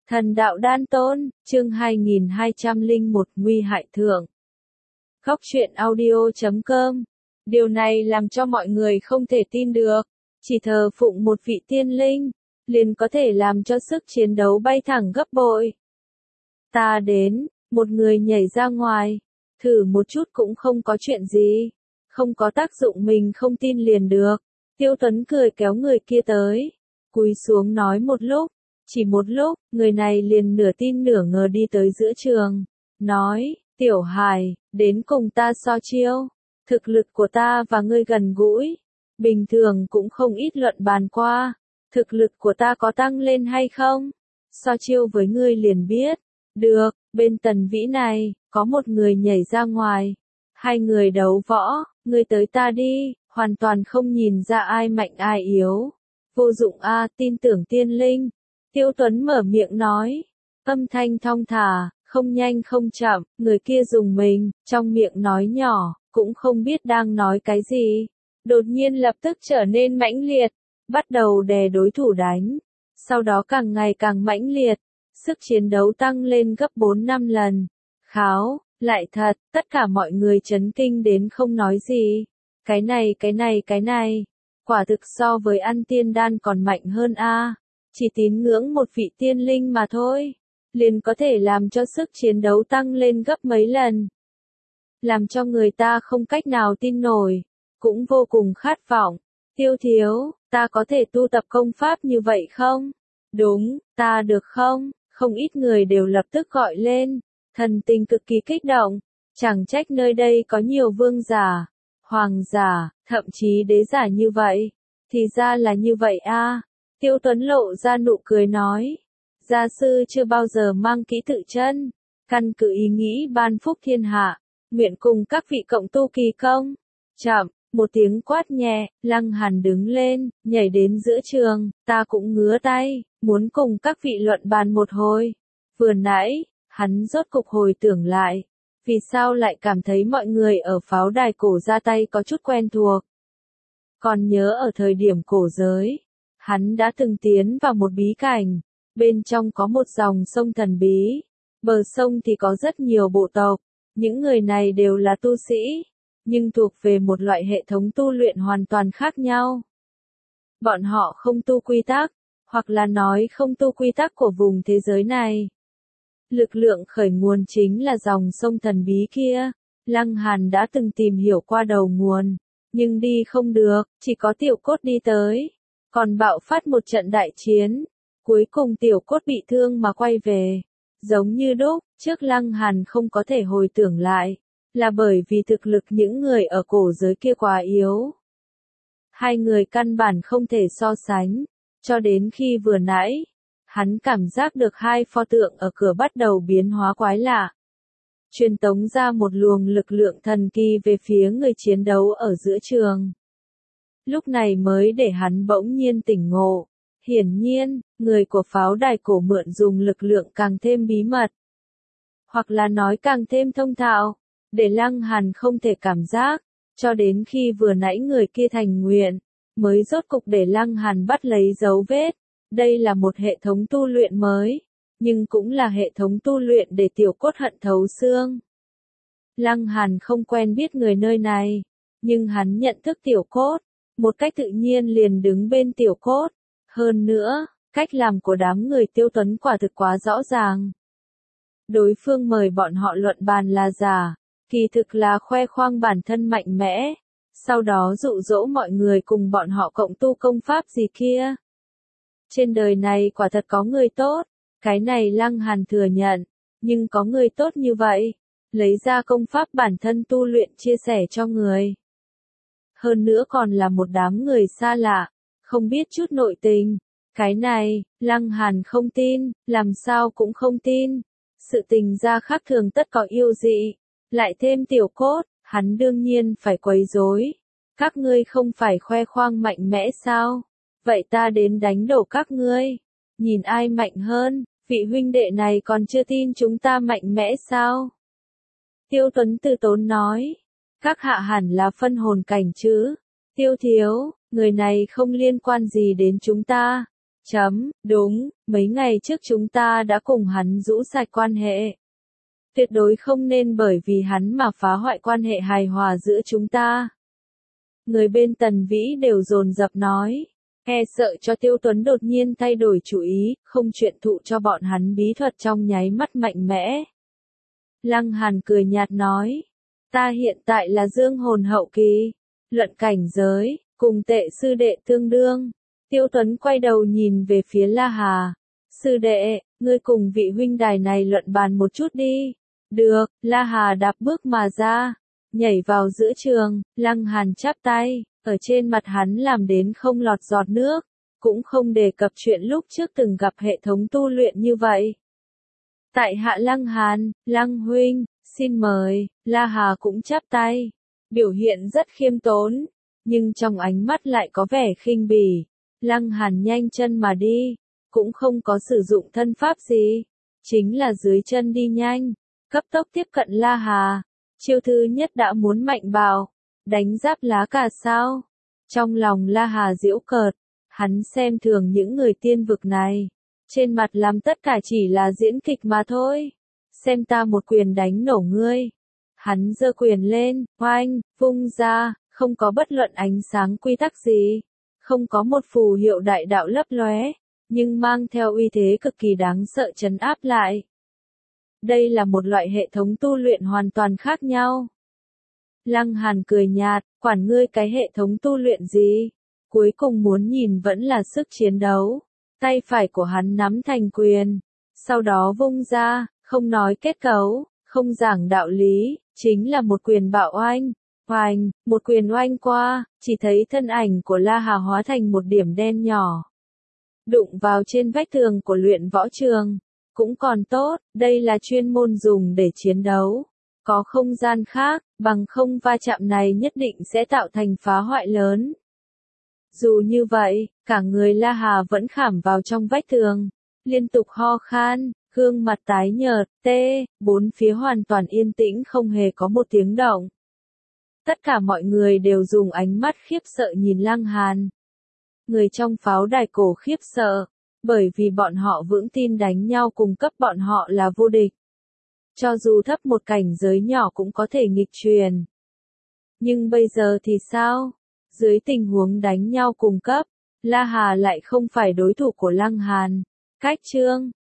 Thần đạo đan tôn, chương 2201 nguy hại thượng. Góc truyện audio.com. Điều này làm cho mọi người không thể tin được. Chỉ thờ phụng một vị tiên linh, liền có thể làm cho sức chiến đấu bay thẳng gấp bội. Ta đến, một người nhảy ra ngoài, thử một chút cũng không có chuyện gì. Không có tác dụng mình không tin liền được. Tiêu Tuấn cười kéo người kia tới. Cúi xuống nói một lúc. Chỉ một lúc, người này liền nửa tin nửa ngờ đi tới giữa trường. Nói, Tiểu Hải, đến cùng ta so chiêu. Thực lực của ta và ngươi gần gũi. Bình thường cũng không ít luận bàn qua. Thực lực của ta có tăng lên hay không? So chiêu với ngươi liền biết. Được, bên Tần Vĩ này, có một người nhảy ra ngoài. Hai người đấu võ, ngươi tới ta đi, hoàn toàn không nhìn ra ai mạnh ai yếu. Vô dụng a, tin tưởng tiên linh. Tiêu Tuấn mở miệng nói, âm thanh thong thả, không nhanh không chậm, người kia dùng mình, trong miệng nói nhỏ, cũng không biết đang nói cái gì. Đột nhiên lập tức trở nên mãnh liệt, bắt đầu đè đối thủ đánh. Sau đó càng ngày càng mãnh liệt, sức chiến đấu tăng lên gấp 4-5 lần. Kháo, lại thật, tất cả mọi người chấn kinh đến không nói gì. Cái này, quả thực so với ăn tiên đan còn mạnh hơn a. Chỉ tín ngưỡng một vị tiên linh mà thôi, liền có thể làm cho sức chiến đấu tăng lên gấp mấy lần. Làm cho người ta không cách nào tin nổi, cũng vô cùng khát vọng. Tiêu thiếu, ta có thể tu tập công pháp như vậy không? Đúng, ta được không? Không ít người đều lập tức gọi lên, thần tình cực kỳ kích động. Chẳng trách nơi đây có nhiều vương giả, hoàng giả, thậm chí đế giả như vậy. Thì ra là như vậy a. Tiêu Tuấn lộ ra nụ cười nói, gia sư chưa bao giờ mang kỹ tự chân, căn cứ ý nghĩ ban phúc thiên hạ, nguyện cùng các vị cộng tu kỳ công. Chậm, một tiếng quát nhẹ, Lăng Hàn đứng lên, nhảy đến giữa trường, ta cũng ngứa tay, muốn cùng các vị luận bàn một hồi. Vừa nãy, hắn rốt cục hồi tưởng lại, vì sao lại cảm thấy mọi người ở pháo đài cổ ra tay có chút quen thuộc. Còn nhớ ở thời điểm cổ giới, hắn đã từng tiến vào một bí cảnh, bên trong có một dòng sông thần bí, bờ sông thì có rất nhiều bộ tộc, những người này đều là tu sĩ, nhưng thuộc về một loại hệ thống tu luyện hoàn toàn khác nhau. Bọn họ không tu quy tắc, hoặc là nói không tu quy tắc của vùng thế giới này. Lực lượng khởi nguồn chính là dòng sông thần bí kia, Lăng Hàn đã từng tìm hiểu qua đầu nguồn, nhưng đi không được, chỉ có Tiểu Cốt đi tới. Còn bạo phát một trận đại chiến, cuối cùng Tiểu Cốt bị thương mà quay về. Giống như đúc, trước Lăng Hàn không có thể hồi tưởng lại, là bởi vì thực lực những người ở cổ giới kia quá yếu. Hai người căn bản không thể so sánh, cho đến khi vừa nãy, hắn cảm giác được hai pho tượng ở cửa bắt đầu biến hóa quái lạ. Truyền tống ra một luồng lực lượng thần kỳ về phía người chiến đấu ở giữa trường. Lúc này mới để hắn bỗng nhiên tỉnh ngộ. Hiển nhiên, người của pháo đài cổ mượn dùng lực lượng càng thêm bí mật. Hoặc là nói càng thêm thông thạo, để Lăng Hàn không thể cảm giác, cho đến khi vừa nãy người kia thành nguyện, mới rốt cục để Lăng Hàn bắt lấy dấu vết. Đây là một hệ thống tu luyện mới, nhưng cũng là hệ thống tu luyện để Tiểu Cốt hận thấu xương. Lăng Hàn không quen biết người nơi này, nhưng hắn nhận thức Tiểu Cốt, một cách tự nhiên liền đứng bên Tiểu Cốt. Hơn nữa, cách làm của đám người Tiêu Tuấn quả thực quá rõ ràng. Đối phương mời bọn họ luận bàn là giả, kỳ thực là khoe khoang bản thân mạnh mẽ, sau đó dụ dỗ mọi người cùng bọn họ cộng tu công pháp gì kia. Trên đời này quả thật có người tốt, cái này Lăng Hàn thừa nhận, nhưng có người tốt như vậy, lấy ra công pháp bản thân tu luyện chia sẻ cho người. Hơn nữa còn là một đám người xa lạ, không biết chút nội tình. Cái này, Lăng Hàn không tin, làm sao cũng không tin. Sự tình ra khác thường tất có yêu dị. Lại thêm Tiểu Cốt, hắn đương nhiên phải quấy rối. Các ngươi không phải khoe khoang mạnh mẽ sao? Vậy ta đến đánh đổ các ngươi. Nhìn ai mạnh hơn, vị huynh đệ này còn chưa tin chúng ta mạnh mẽ sao? Tiêu Tuấn từ tốn nói. Các hạ hẳn là phân hồn cảnh chứ? Tiêu thiếu, người này không liên quan gì đến chúng ta. Đúng, mấy ngày trước chúng ta đã cùng hắn rũ sạch quan hệ. Tuyệt đối không nên bởi vì hắn mà phá hoại quan hệ hài hòa giữa chúng ta. Người bên Tần Vĩ đều dồn dập nói, e sợ cho Tiêu Tuấn đột nhiên thay đổi chủ ý, không chuyện thụ cho bọn hắn bí thuật trong nháy mắt mạnh mẽ. Lăng Hàn cười nhạt nói, ta hiện tại là dương hồn hậu kỳ, luận cảnh giới, cùng Tệ sư đệ tương đương. Tiêu Tuấn quay đầu nhìn về phía La Hà, sư đệ, ngươi cùng vị huynh đài này luận bàn một chút đi. Được, La Hà đạp bước mà ra, nhảy vào giữa trường, Lăng Hàn chắp tay, ở trên mặt hắn làm đến không lọt giọt nước, cũng không đề cập chuyện lúc trước từng gặp hệ thống tu luyện như vậy. Tại hạ Lăng Hàn, Lăng huynh, xin mời. La Hà cũng chắp tay, biểu hiện rất khiêm tốn, nhưng trong ánh mắt lại có vẻ khinh bỉ. Lăng Hàn nhanh chân mà đi, cũng không có sử dụng thân pháp gì, chính là dưới chân đi nhanh, cấp tốc tiếp cận La Hà. Chiêu thứ nhất đã muốn mạnh bạo, đánh giáp lá cà sao. Trong lòng La Hà giễu cợt, hắn xem thường những người tiên vực này, trên mặt làm tất cả chỉ là diễn kịch mà thôi. Xem ta một quyền đánh nổ ngươi. Hắn giơ quyền lên, oanh, vung ra, không có bất luận ánh sáng quy tắc gì, không có một phù hiệu đại đạo lấp lóe, nhưng mang theo uy thế cực kỳ đáng sợ trấn áp lại. Đây là một loại hệ thống tu luyện hoàn toàn khác nhau. Lăng Hàn cười nhạt, quản ngươi cái hệ thống tu luyện gì, cuối cùng muốn nhìn vẫn là sức chiến đấu. Tay phải của hắn nắm thành quyền, sau đó vung ra, không nói kết cấu, không giảng đạo lý, chính là một quyền bạo oanh. Oanh, một quyền oanh qua, chỉ thấy thân ảnh của La Hà hóa thành một điểm đen nhỏ, đụng vào trên vách tường của luyện võ trường. Cũng còn tốt, đây là chuyên môn dùng để chiến đấu. Có không gian khác, bằng không va chạm này nhất định sẽ tạo thành phá hoại lớn. Dù như vậy, cả người La Hà vẫn khảm vào trong vách tường, liên tục ho khan, gương mặt tái nhợt, bốn phía hoàn toàn yên tĩnh không hề có một tiếng động. Tất cả mọi người đều dùng ánh mắt khiếp sợ nhìn Lăng Hàn. Người trong pháo đài cổ khiếp sợ, bởi vì bọn họ vững tin đánh nhau cùng cấp bọn họ là vô địch. Cho dù thấp một cảnh giới nhỏ cũng có thể nghịch truyền. Nhưng bây giờ thì sao? Dưới tình huống đánh nhau cùng cấp, La Hà lại không phải đối thủ của Lăng Hàn. Cách chương